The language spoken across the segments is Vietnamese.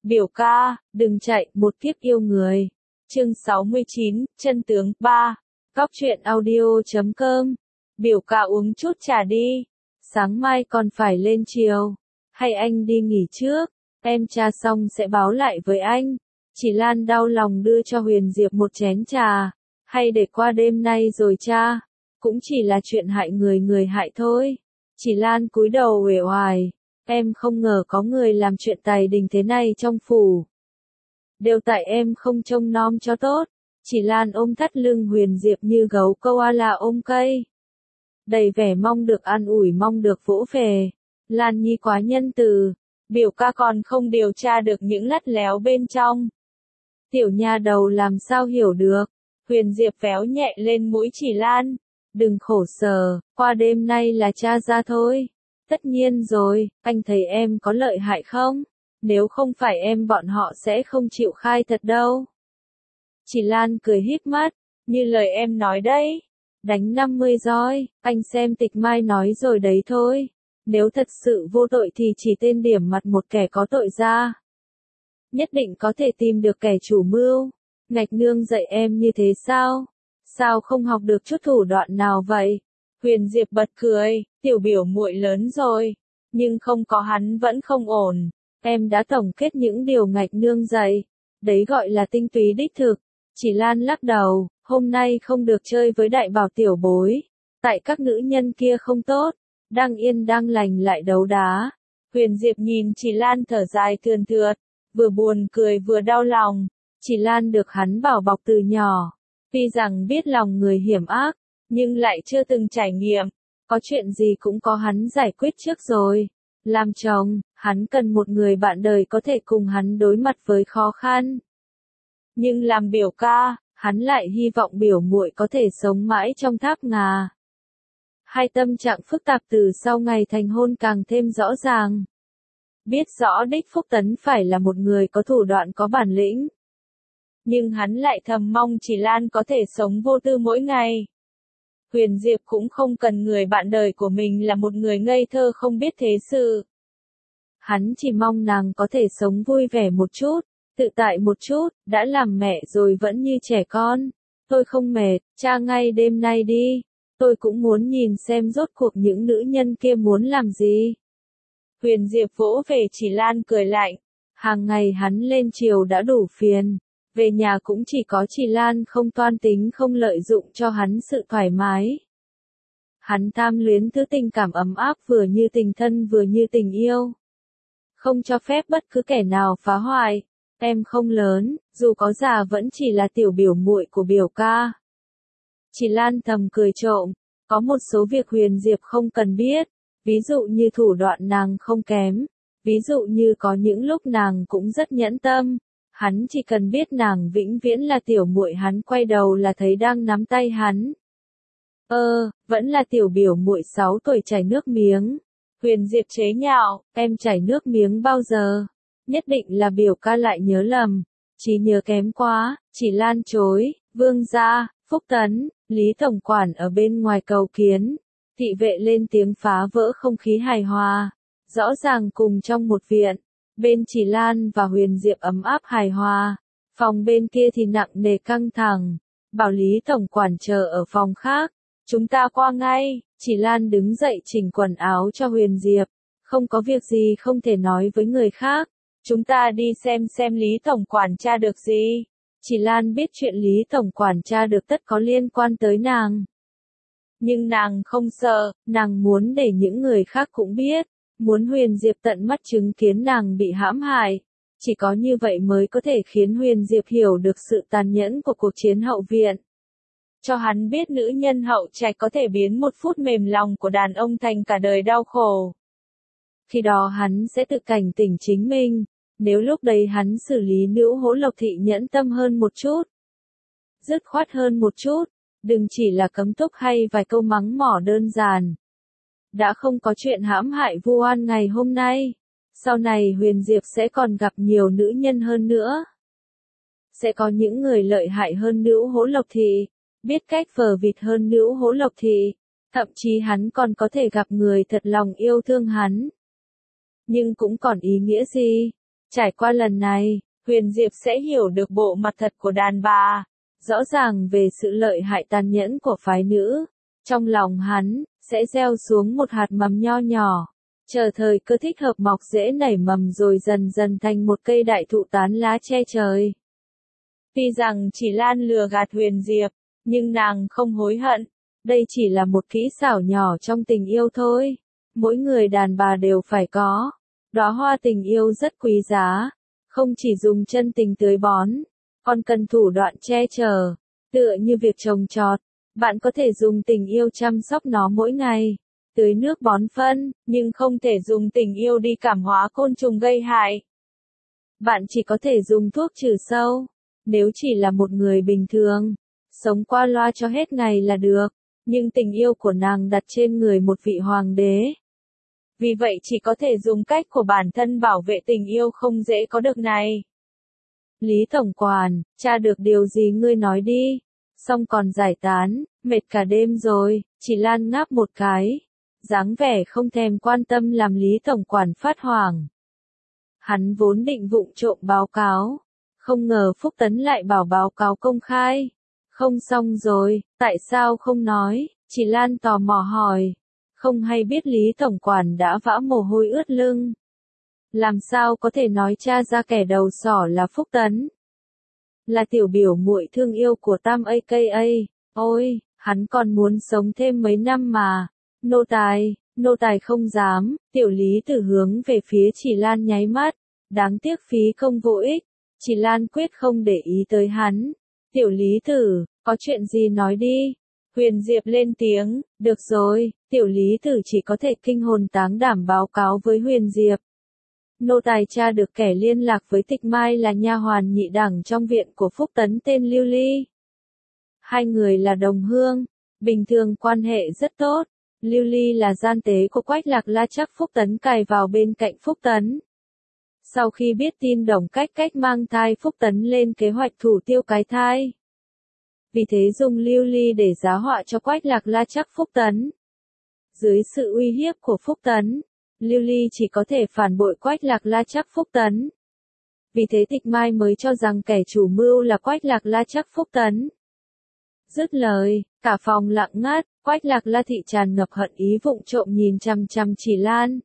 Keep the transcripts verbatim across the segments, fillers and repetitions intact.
Biểu ca, đừng chạy, một kiếp yêu người. Chương sáu mươi chín, chân tướng, ba. Góc truyện audio chấm com. Biểu ca uống chút trà đi. Sáng mai còn phải lên chiều. Hay anh đi nghỉ trước, em tra xong sẽ báo lại với anh. Chỉ Lan đau lòng đưa cho Huyền Diệp một chén trà. Hay để qua đêm nay rồi cha. Cũng chỉ là chuyện hại người người hại thôi. Chỉ Lan cúi đầu uể oải. Em không ngờ có người làm chuyện tài đình thế này trong phủ. Đều tại em không trông nom cho tốt. Chỉ Lan ôm thắt lưng Huyền Diệp như gấu koala ôm cây. Đầy vẻ mong được an ủi, mong được vỗ về. Lan Nhi quá nhân từ. Biểu ca còn không điều tra được những lắt léo bên trong. Tiểu nha đầu làm sao hiểu được. Huyền Diệp véo nhẹ lên mũi Chỉ Lan. Đừng khổ sở, qua đêm nay là cha ra thôi. Tất nhiên rồi, anh thấy em có lợi hại không? Nếu không phải em bọn họ sẽ không chịu khai thật đâu. Chỉ Lan cười híp mắt, như lời em nói đấy. Đánh năm mươi roi, anh xem tịch mai nói rồi đấy thôi. Nếu thật sự vô tội thì chỉ tên điểm mặt một kẻ có tội ra. Nhất định có thể tìm được kẻ chủ mưu. Ngạch nương dạy em như thế sao? Sao không học được chút thủ đoạn nào vậy? Huyền Diệp bật cười, tiểu biểu muội lớn rồi, nhưng không có hắn vẫn không ổn. Em đã tổng kết những điều ngạch nương dạy, đấy gọi là tinh túy đích thực. Chỉ Lan lắc đầu, hôm nay không được chơi với đại bảo tiểu bối, tại các nữ nhân kia không tốt, đang yên đang lành lại đấu đá. Huyền Diệp nhìn Chỉ Lan thở dài thườn thượt, vừa buồn cười vừa đau lòng. Chỉ Lan được hắn bảo bọc từ nhỏ, tuy rằng biết lòng người hiểm ác, nhưng lại chưa từng trải nghiệm, có chuyện gì cũng có hắn giải quyết trước rồi. Làm chồng, hắn cần một người bạn đời có thể cùng hắn đối mặt với khó khăn. Nhưng làm biểu ca, hắn lại hy vọng biểu muội có thể sống mãi trong tháp ngà. Hai tâm trạng phức tạp từ sau ngày thành hôn càng thêm rõ ràng. Biết rõ đích Phúc Tấn phải là một người có thủ đoạn có bản lĩnh. Nhưng hắn lại thầm mong Chỉ Lan có thể sống vô tư mỗi ngày. Huyền Diệp cũng không cần người bạn đời của mình là một người ngây thơ không biết thế sự. Hắn chỉ mong nàng có thể sống vui vẻ một chút, tự tại một chút, đã làm mẹ rồi vẫn như trẻ con. Tôi không mệt, cha ngay đêm nay đi. Tôi cũng muốn nhìn xem rốt cuộc những nữ nhân kia muốn làm gì. Huyền Diệp vỗ về Chỉ Lan cười lạnh. Hàng ngày hắn lên chiều đã đủ phiền. Về nhà cũng chỉ có Chỉ Lan không toan tính không lợi dụng cho hắn sự thoải mái. Hắn tham luyến thứ tình cảm ấm áp vừa như tình thân vừa như tình yêu. Không cho phép bất cứ kẻ nào phá hoại. Em không lớn, dù có già vẫn chỉ là tiểu biểu muội của biểu ca. Chỉ Lan thầm cười trộm, có một số việc Huyền Diệp không cần biết, ví dụ như thủ đoạn nàng không kém, ví dụ như có những lúc nàng cũng rất nhẫn tâm. Hắn chỉ cần biết nàng vĩnh viễn là tiểu muội, hắn quay đầu là thấy đang nắm tay hắn. Ơ, vẫn là tiểu biểu muội sáu tuổi chảy nước miếng. Huyền Diệp chế nhạo, em chảy nước miếng bao giờ? Nhất định là biểu ca lại nhớ lầm. Trí nhớ kém quá. Chỉ Lan chối, Vương gia, Phúc Tấn, Lý tổng quản ở bên ngoài cầu kiến. Thị vệ lên tiếng phá vỡ không khí hài hòa. Rõ ràng cùng trong một viện. Bên Chỉ Lan và Huyền Diệp ấm áp hài hòa, phòng bên kia thì nặng nề căng thẳng. Bảo Lý tổng quản chờ ở phòng khác, chúng ta qua ngay. Chỉ Lan đứng dậy chỉnh quần áo cho Huyền Diệp, không có việc gì không thể nói với người khác. Chúng ta đi xem xem Lý tổng quản tra được gì. Chỉ Lan biết chuyện Lý tổng quản tra được tất có liên quan tới nàng. Nhưng nàng không sợ, nàng muốn để những người khác cũng biết. Muốn Huyền Diệp tận mắt chứng kiến nàng bị hãm hại. Chỉ có như vậy mới có thể khiến Huyền Diệp hiểu được sự tàn nhẫn của cuộc chiến hậu viện. Cho hắn biết nữ nhân hậu trạch có thể biến một phút mềm lòng của đàn ông thành cả đời đau khổ. Khi đó hắn sẽ tự cảnh tỉnh chính mình. Nếu lúc đấy hắn xử lý nữ hỗ Lộc Thị nhẫn tâm hơn một chút, dứt khoát hơn một chút, đừng chỉ là cấm túc hay vài câu mắng mỏ đơn giản. Đã không có chuyện hãm hại vu oan ngày hôm nay. Sau này Huyền Diệp sẽ còn gặp nhiều nữ nhân hơn nữa. Sẽ có những người lợi hại hơn nữ hỗ Lộc Thị, biết cách vờ vịt hơn nữ hỗ Lộc Thị. Thậm chí hắn còn có thể gặp người thật lòng yêu thương hắn. Nhưng cũng còn ý nghĩa gì? Trải qua lần này, Huyền Diệp sẽ hiểu được bộ mặt thật của đàn bà, rõ ràng về sự lợi hại tàn nhẫn của phái nữ. Trong lòng hắn, sẽ gieo xuống một hạt mầm nho nhỏ, chờ thời cơ thích hợp mọc rễ nảy mầm rồi dần dần thành một cây đại thụ tán lá che trời. Tuy rằng chỉ Lan lừa gạt Huyền Diệp, nhưng nàng không hối hận. Đây chỉ là một kỹ xảo nhỏ trong tình yêu thôi. Mỗi người đàn bà đều phải có. Đóa hoa tình yêu rất quý giá. Không chỉ dùng chân tình tưới bón, còn cần thủ đoạn che chở. Tựa như việc trồng trọt, bạn có thể dùng tình yêu chăm sóc nó mỗi ngày. Tưới nước bón phân, nhưng không thể dùng tình yêu đi cảm hóa côn trùng gây hại. Bạn chỉ có thể dùng thuốc trừ sâu. Nếu chỉ là một người bình thường, sống qua loa cho hết ngày là được. Nhưng tình yêu của nàng đặt trên người một vị hoàng đế. Vì vậy chỉ có thể dùng cách của bản thân bảo vệ tình yêu không dễ có được này. Lý Tổng Quản, tra được điều gì ngươi nói đi. Xong còn giải tán, mệt cả đêm rồi, chỉ Lan ngáp một cái. Dáng vẻ không thèm quan tâm làm Lý Tổng Quản phát hoảng. Hắn vốn định vụng trộm báo cáo. Không ngờ Phúc Tấn lại bảo báo cáo công khai. Không xong rồi, tại sao không nói? Chỉ Lan tò mò hỏi. Không hay biết Lý Tổng Quản đã vã mồ hôi ướt lưng. Làm sao có thể nói tra ra kẻ đầu sỏ là Phúc Tấn? Là tiểu biểu muội thương yêu của Tam a ca a. Ôi, hắn còn muốn sống thêm mấy năm mà. Nô tài, nô tài không dám. Tiểu Lý Tử hướng về phía Chỉ Lan nháy mắt. Đáng tiếc phí công vô ích. Chỉ Lan quyết không để ý tới hắn. Tiểu Lý Tử, có chuyện gì nói đi. Huyền Diệp lên tiếng, được rồi, Tiểu Lý Tử chỉ có thể kinh hồn táng đảm báo cáo với Huyền Diệp. Nô tài tra được kẻ liên lạc với Tịch Mai là nha hoàn nhị đẳng trong viện của Phúc Tấn tên Lưu Ly. Hai người là đồng hương, bình thường quan hệ rất tốt. Lưu Ly là gian tế của Quách Lạc La chắc Phúc Tấn cài vào bên cạnh Phúc Tấn. Sau khi biết tin Đồng Cách Cách mang thai, Phúc Tấn lên kế hoạch thủ tiêu cái thai. Vì thế dùng Lưu Ly để giá họa cho Quách Lạc La chắc Phúc Tấn. Dưới sự uy hiếp của Phúc Tấn, Lưu Ly chỉ có thể phản bội Quách Lạc La chắc Phúc Tấn. Vì thế Tịch Mai mới cho rằng kẻ chủ mưu là Quách Lạc La chắc Phúc Tấn. Dứt lời, cả phòng lặng ngắt, Quách Lạc La thị tràn ngập hận ý vụng trộm nhìn chằm chằm Chỉ Lan.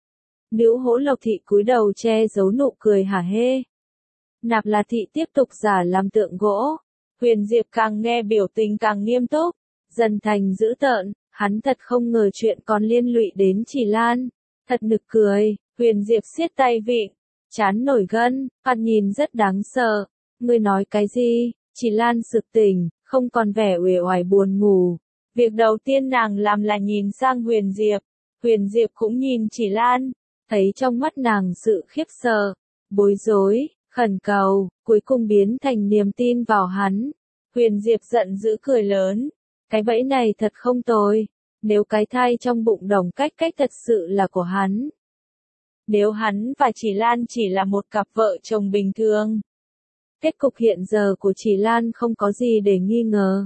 Nữ Hỗ Lộc thị cúi đầu che giấu nụ cười hả hê. Nạp La thị tiếp tục giả làm tượng gỗ. Huyền Diệp càng nghe biểu tình càng nghiêm túc, dần thành dữ tợn, hắn thật không ngờ chuyện còn liên lụy đến Chỉ Lan. Thật nực cười, Huyền Diệp siết tay vịn, chán nổi gân, mặt nhìn rất đáng sợ. Ngươi nói cái gì? Chỉ Lan sực tỉnh, không còn vẻ uể oải buồn ngủ. Việc đầu tiên nàng làm là nhìn sang Huyền Diệp. Huyền Diệp cũng nhìn Chỉ Lan, thấy trong mắt nàng sự khiếp sợ, bối rối, khẩn cầu, cuối cùng biến thành niềm tin vào hắn. Huyền Diệp giận dữ cười lớn. Cái bẫy này thật không tồi. Nếu cái thai trong bụng Đồng Cách Cách thật sự là của hắn. Nếu hắn và Chỉ Lan chỉ là một cặp vợ chồng bình thường. Kết cục hiện giờ của Chỉ Lan không có gì để nghi ngờ.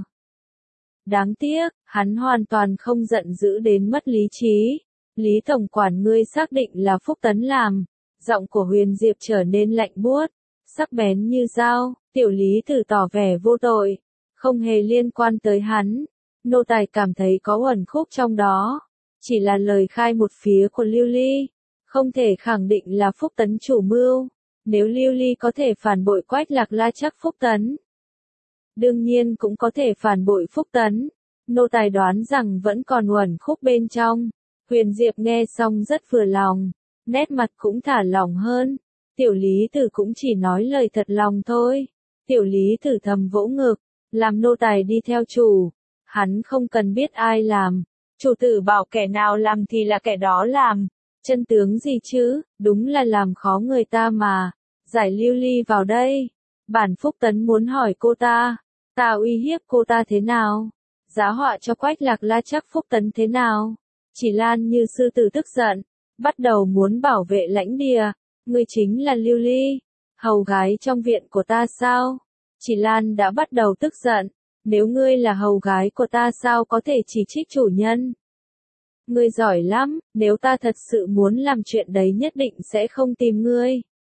Đáng tiếc, hắn hoàn toàn không giận dữ đến mất lý trí. Lý Tổng Quản ngươi xác định là Phúc Tấn làm. Giọng của Huyền Diệp trở nên lạnh buốt, sắc bén như dao. Tiểu Lý Tử tỏ vẻ vô tội, không hề liên quan tới hắn. Nô tài cảm thấy có uẩn khúc trong đó. Chỉ là lời khai một phía của Lưu Ly. Không thể khẳng định là Phúc Tấn chủ mưu. Nếu Lưu Ly có thể phản bội Quách Lạc La chắc Phúc Tấn, đương nhiên cũng có thể phản bội Phúc Tấn. Nô tài đoán rằng vẫn còn uẩn khúc bên trong. Huyền Diệp nghe xong rất vừa lòng, nét mặt cũng thả lỏng hơn. Tiểu Lý Tử cũng chỉ nói lời thật lòng thôi. Tiểu Lý Tử thầm vỗ ngực, làm nô tài đi theo chủ. Hắn không cần biết ai làm. Chủ tử bảo kẻ nào làm thì là kẻ đó làm. Chân tướng gì chứ, đúng là làm khó người ta mà. Giải Lưu Ly vào đây. Bản Phúc Tấn muốn hỏi cô ta. Ta uy hiếp cô ta thế nào? Giá họa cho Quách Lạc La chắc Phúc Tấn thế nào? Chỉ Lan như sư tử tức giận, bắt đầu muốn bảo vệ lãnh địa. Ngươi chính là Lưu Ly, hầu gái trong viện của ta sao? Chỉ Lan đã bắt đầu tức giận. Nếu ngươi là hầu gái của ta sao có thể chỉ trích chủ nhân? Ngươi giỏi lắm, nếu ta thật sự muốn làm chuyện đấy nhất định sẽ không tìm ngươi.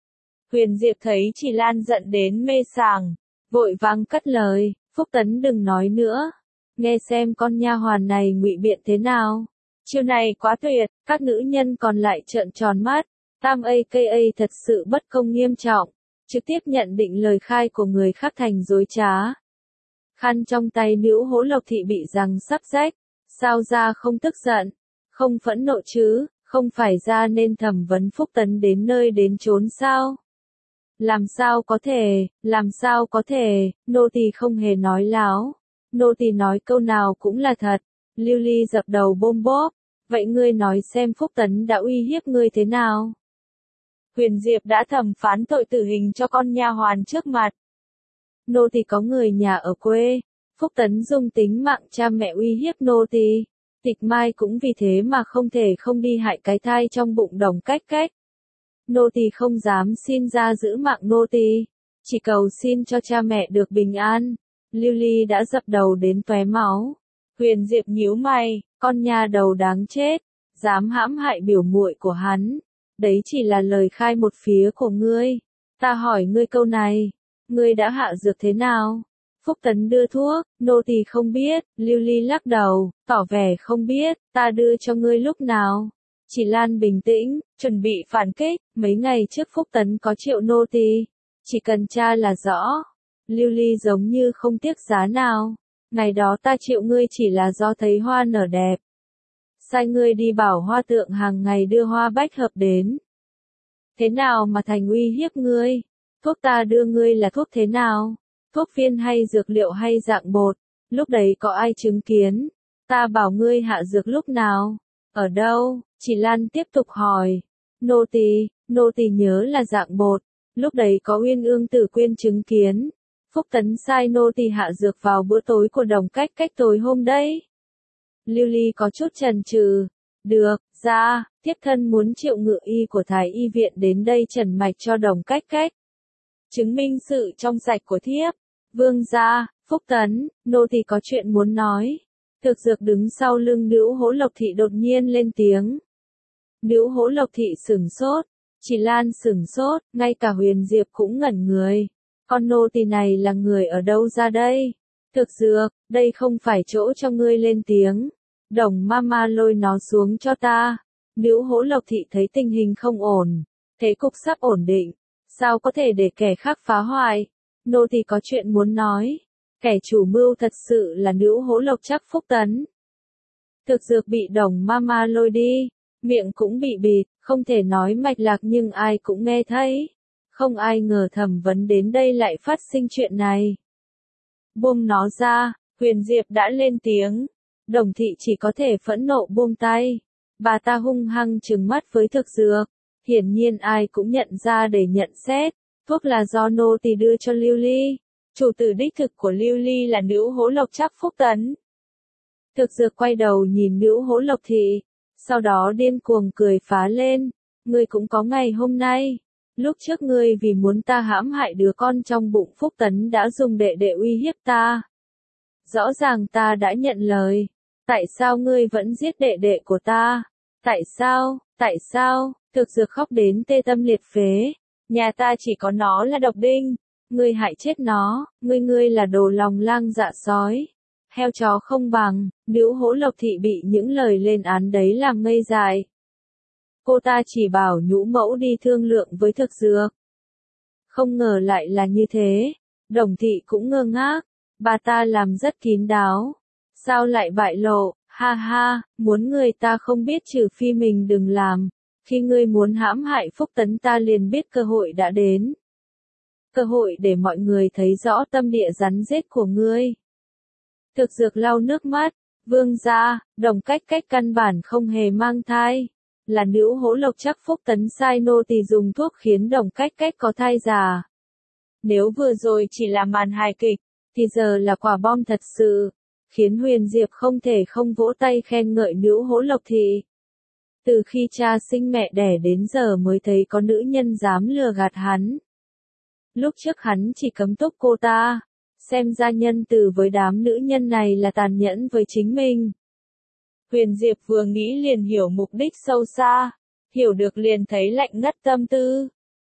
Huyền Diệp thấy Chỉ Lan giận đến mê sảng, vội vàng cất lời, Phúc Tấn đừng nói nữa. Nghe xem con nha hoàn này ngụy biện thế nào. Chiêu này quá tuyệt, các nữ nhân còn lại trợn tròn mắt. Tam a ca a thật sự bất công nghiêm trọng, trực tiếp nhận định lời khai của người khác thành dối trá. Khăn trong tay Nữ Hỗ Lộc Thị bị răng sắp rách, sao ra không tức giận, không phẫn nộ chứ, không phải ra nên thẩm vấn Phúc Tấn đến nơi đến chốn sao? Làm sao có thể, làm sao có thể, nô tỳ không hề nói láo, nô tỳ nói câu nào cũng là thật. Lưu Ly dập đầu bôm bốp, vậy ngươi nói xem Phúc Tấn đã uy hiếp ngươi thế nào? Huyền Diệp đã thẩm phán tội tử hình cho con nha hoàn trước mặt. Nô tỳ có người nhà ở quê, Phúc Tấn dùng tính mạng cha mẹ uy hiếp nô tỳ. Tịch Mai cũng vì thế mà không thể không đi hại cái thai trong bụng Đồng Cách Cách. Nô tỳ không dám xin ra giữ mạng nô tỳ, chỉ cầu xin cho cha mẹ được bình an. Lưu Ly đã dập đầu đến tóe máu. Huyền Diệp nhíu mày, con nhà đầu đáng chết, dám hãm hại biểu muội của hắn. Đấy chỉ là lời khai một phía của ngươi. Ta hỏi ngươi câu này, ngươi đã hạ dược thế nào? Phúc Tấn đưa thuốc, nô tỳ không biết. Lưu Ly lắc đầu, tỏ vẻ không biết, ta đưa cho ngươi lúc nào? Chỉ Lan bình tĩnh, chuẩn bị phản kích, mấy ngày trước Phúc Tấn có triệu nô tỳ, chỉ cần tra là rõ. Lưu Ly giống như không tiếc giá nào, ngày đó ta triệu ngươi chỉ là do thấy hoa nở đẹp. Sai ngươi đi bảo hoa tượng hàng ngày đưa hoa bách hợp đến. Thế nào mà thành uy hiếp ngươi? Thuốc ta đưa ngươi là thuốc thế nào? Thuốc viên hay dược liệu hay dạng bột? Lúc đấy có ai chứng kiến? Ta bảo ngươi hạ dược lúc nào? Ở đâu? Chỉ Lan tiếp tục hỏi. Nô tỳ, nô tỳ nhớ là dạng bột. Lúc đấy có Uyên Ương Tử Quyên chứng kiến. Phúc Tấn sai nô tỳ hạ dược vào bữa tối của Đồng Cách Cách tối hôm đấy. Lưu Ly có chút chần chừ. Được, ra, tiếp thân muốn triệu ngự y của Thái Y viện đến đây trần mạch cho Đồng Cách Cách. Chứng minh sự trong sạch của thiếp. Vương gia, Phúc Tấn, nô tỳ có chuyện muốn nói. Thực dược đứng sau lưng Nữ Hỗ Lộc Thị đột nhiên lên tiếng. Nữ Hỗ Lộc Thị sửng sốt, Chỉ Lan sửng sốt, ngay cả Huyền Diệp cũng ngẩn người. Con nô tỳ này là người ở đâu ra đây? Thực dược, đây không phải chỗ cho ngươi lên tiếng. Đồng Mama lôi nó xuống cho ta. Nữ Hỗ Lộc Thị thấy tình hình không ổn, thế cục sắp ổn định, sao có thể để kẻ khác phá hoại? Nô tỳ có chuyện muốn nói. Kẻ chủ mưu thật sự là Nữ Hỗ Lộc chắc Phúc Tấn. Thực dược bị Đồng Mama lôi đi, miệng cũng bị bịt, không thể nói mạch lạc nhưng ai cũng nghe thấy. Không ai ngờ thẩm vấn đến đây lại phát sinh chuyện này. Buông nó ra, Huyền Diệp đã lên tiếng. Đồng thị chỉ có thể phẫn nộ buông tay. Bà ta hung hăng trừng mắt với thực dược. Hiển nhiên ai cũng nhận ra để nhận xét. Thuốc là do nô tỳ đưa cho Lưu Ly. Chủ tử đích thực của Lưu Ly là Nữ Hỗ Lộc chắc Phúc Tấn. Thực dược quay đầu nhìn Nữ Hỗ Lộc Thị. Sau đó điên cuồng cười phá lên. Ngươi cũng có ngày hôm nay. Lúc trước ngươi vì muốn ta hãm hại đứa con trong bụng Phúc Tấn đã dùng đệ đệ uy hiếp ta. Rõ ràng ta đã nhận lời. Tại sao ngươi vẫn giết đệ đệ của ta? Tại sao? Tại sao? Thực dược khóc đến tê tâm liệt phế. Nhà ta chỉ có nó là độc đinh. Ngươi hại chết nó, ngươi ngươi là đồ lòng lang dạ sói. Heo chó không bằng. Nữ Hỗ Lộc Thị bị những lời lên án đấy làm ngây dại. Cô ta chỉ bảo nhũ mẫu đi thương lượng với thực dược. Không ngờ lại là như thế. Đồng thị cũng ngơ ngác. Bà ta làm rất kín đáo. Sao lại bại lộ? Ha ha, muốn người ta không biết trừ phi mình đừng làm. Khi ngươi muốn hãm hại Phúc Tấn ta liền biết cơ hội đã đến. Cơ hội để mọi người thấy rõ tâm địa rắn rết của ngươi. Thực dược lau nước mắt. Vương gia, Đồng Cách Cách căn bản không hề mang thai. Là Nữ Hỗ Lộc chắc Phúc Tấn sai nô tỳ dùng thuốc khiến Đồng Cách Cách có thai già. Nếu vừa rồi chỉ là màn hài kịch, thì giờ là quả bom thật sự. Khiến Huyền Diệp không thể không vỗ tay khen ngợi Nữ Hỗ Lộc Thị. Từ khi cha sinh mẹ đẻ đến giờ mới thấy có nữ nhân dám lừa gạt hắn. Lúc trước hắn chỉ cấm túc cô ta. Xem ra nhân từ với đám nữ nhân này là tàn nhẫn với chính mình. Huyền Diệp vừa nghĩ liền hiểu mục đích sâu xa. Hiểu được liền thấy lạnh ngắt tâm tư.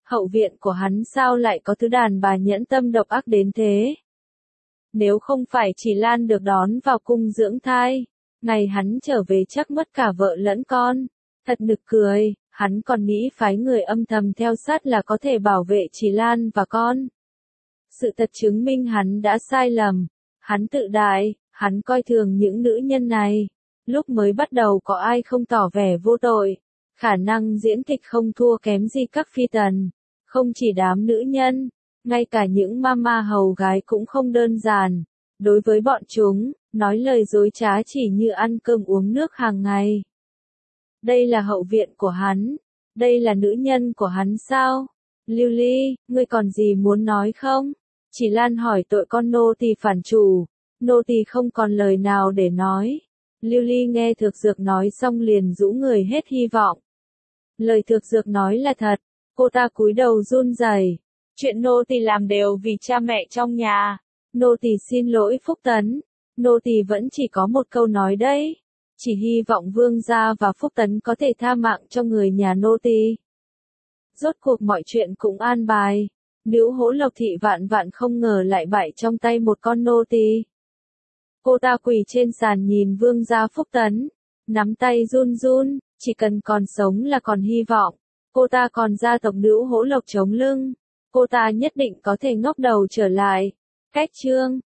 Hậu viện của hắn sao lại có thứ đàn bà nhẫn tâm độc ác đến thế? Nếu không phải Chỉ Lan được đón vào cung dưỡng thai, ngày hắn trở về chắc mất cả vợ lẫn con. Thật nực cười, hắn còn nghĩ phái người âm thầm theo sát là có thể bảo vệ Chỉ Lan và con. Sự thật chứng minh hắn đã sai lầm. Hắn tự đại, hắn coi thường những nữ nhân này. Lúc mới bắt đầu có ai không tỏ vẻ vô tội. Khả năng diễn kịch không thua kém gì các phi tần. Không chỉ đám nữ nhân, ngay cả những mama hầu gái cũng không đơn giản. Đối với bọn chúng, nói lời dối trá chỉ như ăn cơm uống nước hàng ngày. Đây là hậu viện của hắn. Đây là nữ nhân của hắn sao? Lưu Ly, ngươi còn gì muốn nói không? Chỉ Lan hỏi tội con nô tỳ phản chủ. Nô tỳ không còn lời nào để nói. Lưu Ly nghe Thược Dược nói xong liền rũ người hết hy vọng. Lời Thược Dược nói là thật. Cô ta cúi đầu run rẩy. Chuyện nô tỳ làm đều vì cha mẹ trong nhà. Nô tỳ xin lỗi Phúc Tấn. Nô tỳ vẫn chỉ có một câu nói đấy. Chỉ hy vọng Vương gia và Phúc Tấn có thể tha mạng cho người nhà nô tỳ. Rốt cuộc mọi chuyện cũng an bài. Nữ Hỗ Lộc Thị vạn vạn không ngờ lại bại trong tay một con nô tỳ. Cô ta quỳ trên sàn nhìn Vương gia Phúc Tấn, nắm tay run run, chỉ cần còn sống là còn hy vọng. Cô ta còn gia tộc Nữ Hỗ Lộc chống lưng. Cô ta nhất định có thể ngóc đầu trở lại. Cách chương